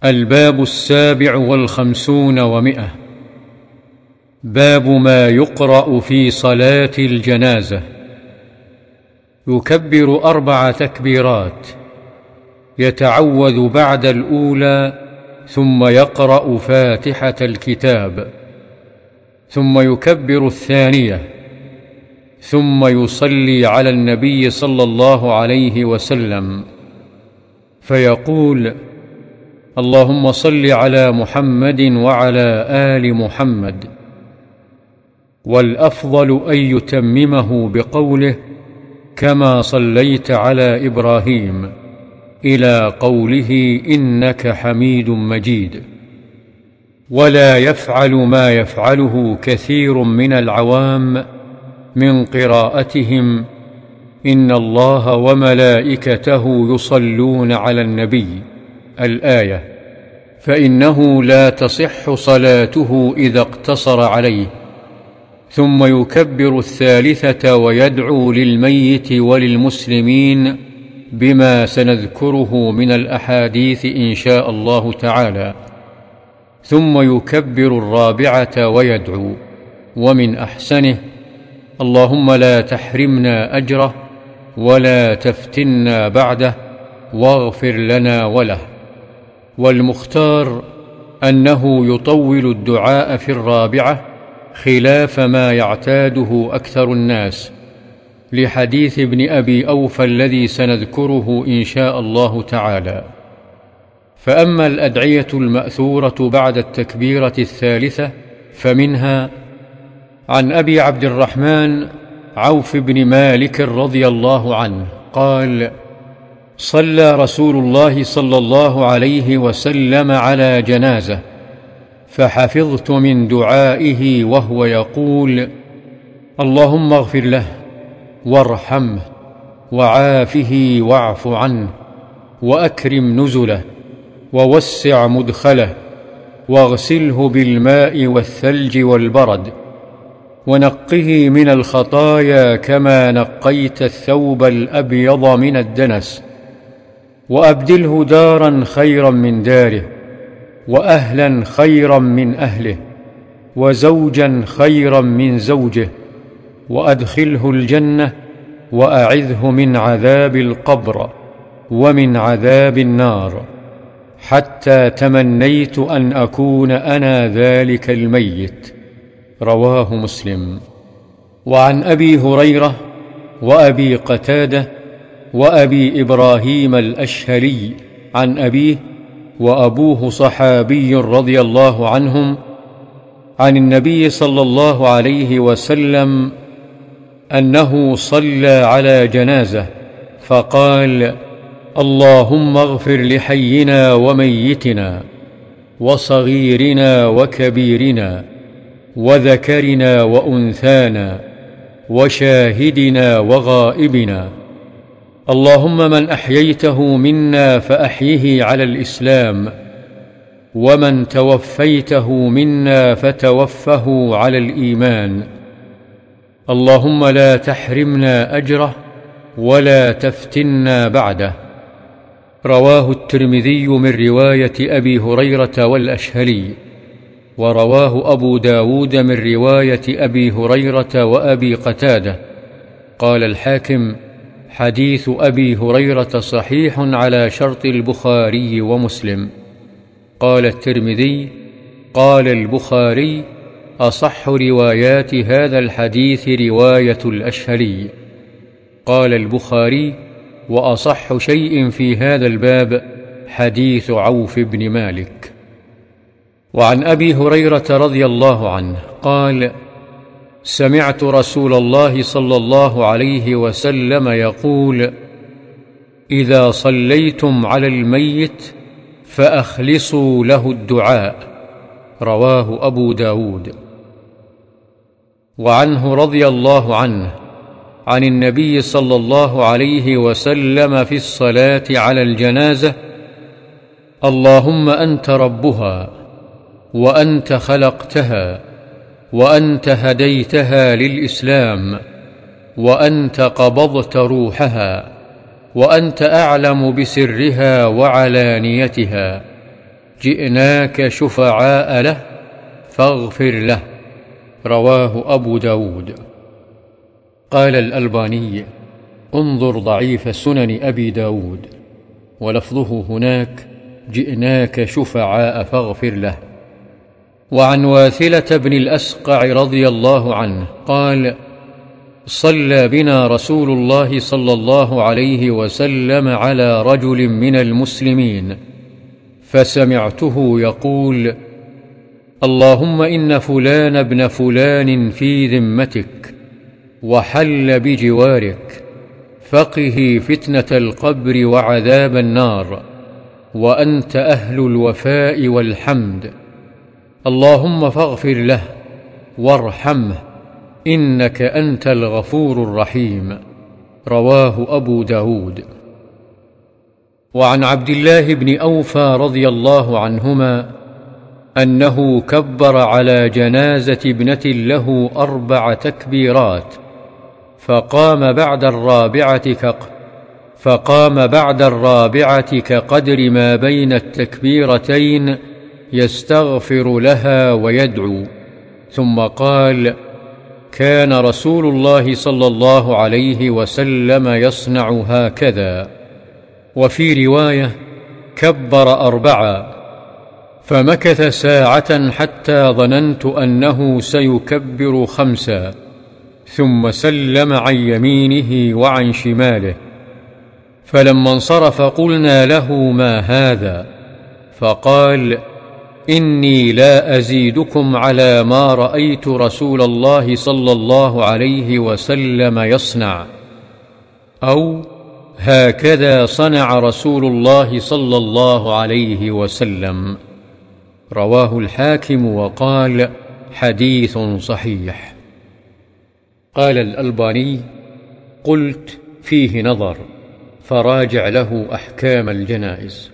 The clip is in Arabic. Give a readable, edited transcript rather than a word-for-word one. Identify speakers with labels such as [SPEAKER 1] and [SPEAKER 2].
[SPEAKER 1] الباب 57 و100. باب ما يقرأ في صلاة الجنازة. يكبر 4 تكبيرات، يتعوذ بعد الأولى، ثم يقرأ فاتحة الكتاب، ثم يكبر الثانية، ثم يصلي على النبي صلى الله عليه وسلم فيقول: اللهم صل على محمد وعلى آل محمد. والأفضل أن يتممه بقوله: كما صليت على إبراهيم، إلى قوله: إنك حميد مجيد. ولا يفعل ما يفعله كثير من العوام من قراءتهم: إن الله وملائكته يصلون على النبي، الآية، فإنه لا تصح صلاته إذا اقتصر عليه، ثم يكبر الثالثة ويدعو للميت وللمسلمين بما سنذكره من الأحاديث إن شاء الله تعالى، ثم يكبر الرابعة ويدعو، ومن أحسنه: اللهم لا تحرمنا أجره ولا تفتنا بعده واغفر لنا وله. والمختار أنه يطول الدعاء في الرابعة خلاف ما يعتاده أكثر الناس، لحديث ابن أبي أوفى الذي سنذكره إن شاء الله تعالى. فأما الأدعية المأثورة بعد التكبيرة الثالثة فمنها: عن أبي عبد الرحمن عوف بن مالك رضي الله عنه قال: صلى رسول الله صلى الله عليه وسلم على جنازة، فحفظت من دعائه وهو يقول: اللهم اغفر له وارحمه وعافه واعف عنه وأكرم نزله ووسع مدخله واغسله بالماء والثلج والبرد ونقه من الخطايا كما نقيت الثوب الأبيض من الدنس، وأبدله دارا خيرا من داره، وأهلا خيرا من أهله، وزوجا خيرا من زوجه، وأدخله الجنة، وأعذه من عذاب القبر ومن عذاب النار، حتى تمنيت أن أكون أنا ذلك الميت. رواه مسلم. وعن أبي هريرة وأبي قتادة وأبي إبراهيم الأشهلي عن أبيه، وأبوه صحابي رضي الله عنهم، عن النبي صلى الله عليه وسلم أنه صلى على جنازة فقال: اللهم اغفر لحينا وميتنا وصغيرنا وكبيرنا وذكرنا وأنثانا وشاهدنا وغائبنا، اللهم من أحييته منا فأحيه على الإسلام، ومن توفيته منا فتوفه على الإيمان، اللهم لا تحرمنا أجره ولا تفتنا بعده. رواه الترمذي من رواية أبي هريرة والأشهلي، ورواه أبو داود من رواية أبي هريرة وأبي قتادة. قال الحاكم: حديث أبي هريرة صحيح على شرط البخاري ومسلم. قال الترمذي: قال البخاري: أصح روايات هذا الحديث رواية الأشهلي. قال البخاري: وأصح شيء في هذا الباب حديث عوف بن مالك. وعن أبي هريرة رضي الله عنه قال: سمعت رسول الله صلى الله عليه وسلم يقول: إذا صليتم على الميت فأخلصوا له الدعاء. رواه أبو داود. وعنه رضي الله عنه عن النبي صلى الله عليه وسلم في الصلاة على الجنازة: اللهم أنت ربها، وأنت خلقتها، وأنت هديتها للإسلام، وأنت قبضت روحها، وأنت أعلم بسرها وعلانيتها، جئناك شفعاء له فاغفر له. رواه أبو داود. قال الألباني: انظر ضعيف سنن أبي داود، ولفظه هناك: جئناك شفعاء فاغفر له. وعن واثلة بن الأسقع رضي الله عنه قال: صلى بنا رسول الله صلى الله عليه وسلم على رجل من المسلمين، فسمعته يقول: اللهم إن فلان ابن فلان في ذمتك وحل بجوارك، فقه فتنة القبر وعذاب النار، وأنت أهل الوفاء والحمد، اللهم فاغفر له وارحمه إنك أنت الغفور الرحيم. رواه أبو داود. وعن عبد الله بن أوفى رضي الله عنهما أنه كبر على جنازة ابنة له 4 تكبيرات، فقام بعد الرابعة كقدر ما بين التكبيرتين يستغفر لها ويدعو، ثم قال: كان رسول الله صلى الله عليه وسلم يصنع هكذا. وفي رواية: كبر 4، فمكث ساعة حتى ظننت أنه سيكبر 5، ثم سلم عن يمينه وعن شماله، فلما انصرف قلنا له: ما هذا؟ فقال: إني لا أزيدكم على ما رأيت رسول الله صلى الله عليه وسلم يصنع، أو هكذا صنع رسول الله صلى الله عليه وسلم. رواه الحاكم وقال: حديث صحيح. قال الألباني: قلت: فيه نظر، فراجع له أحكام الجنائز.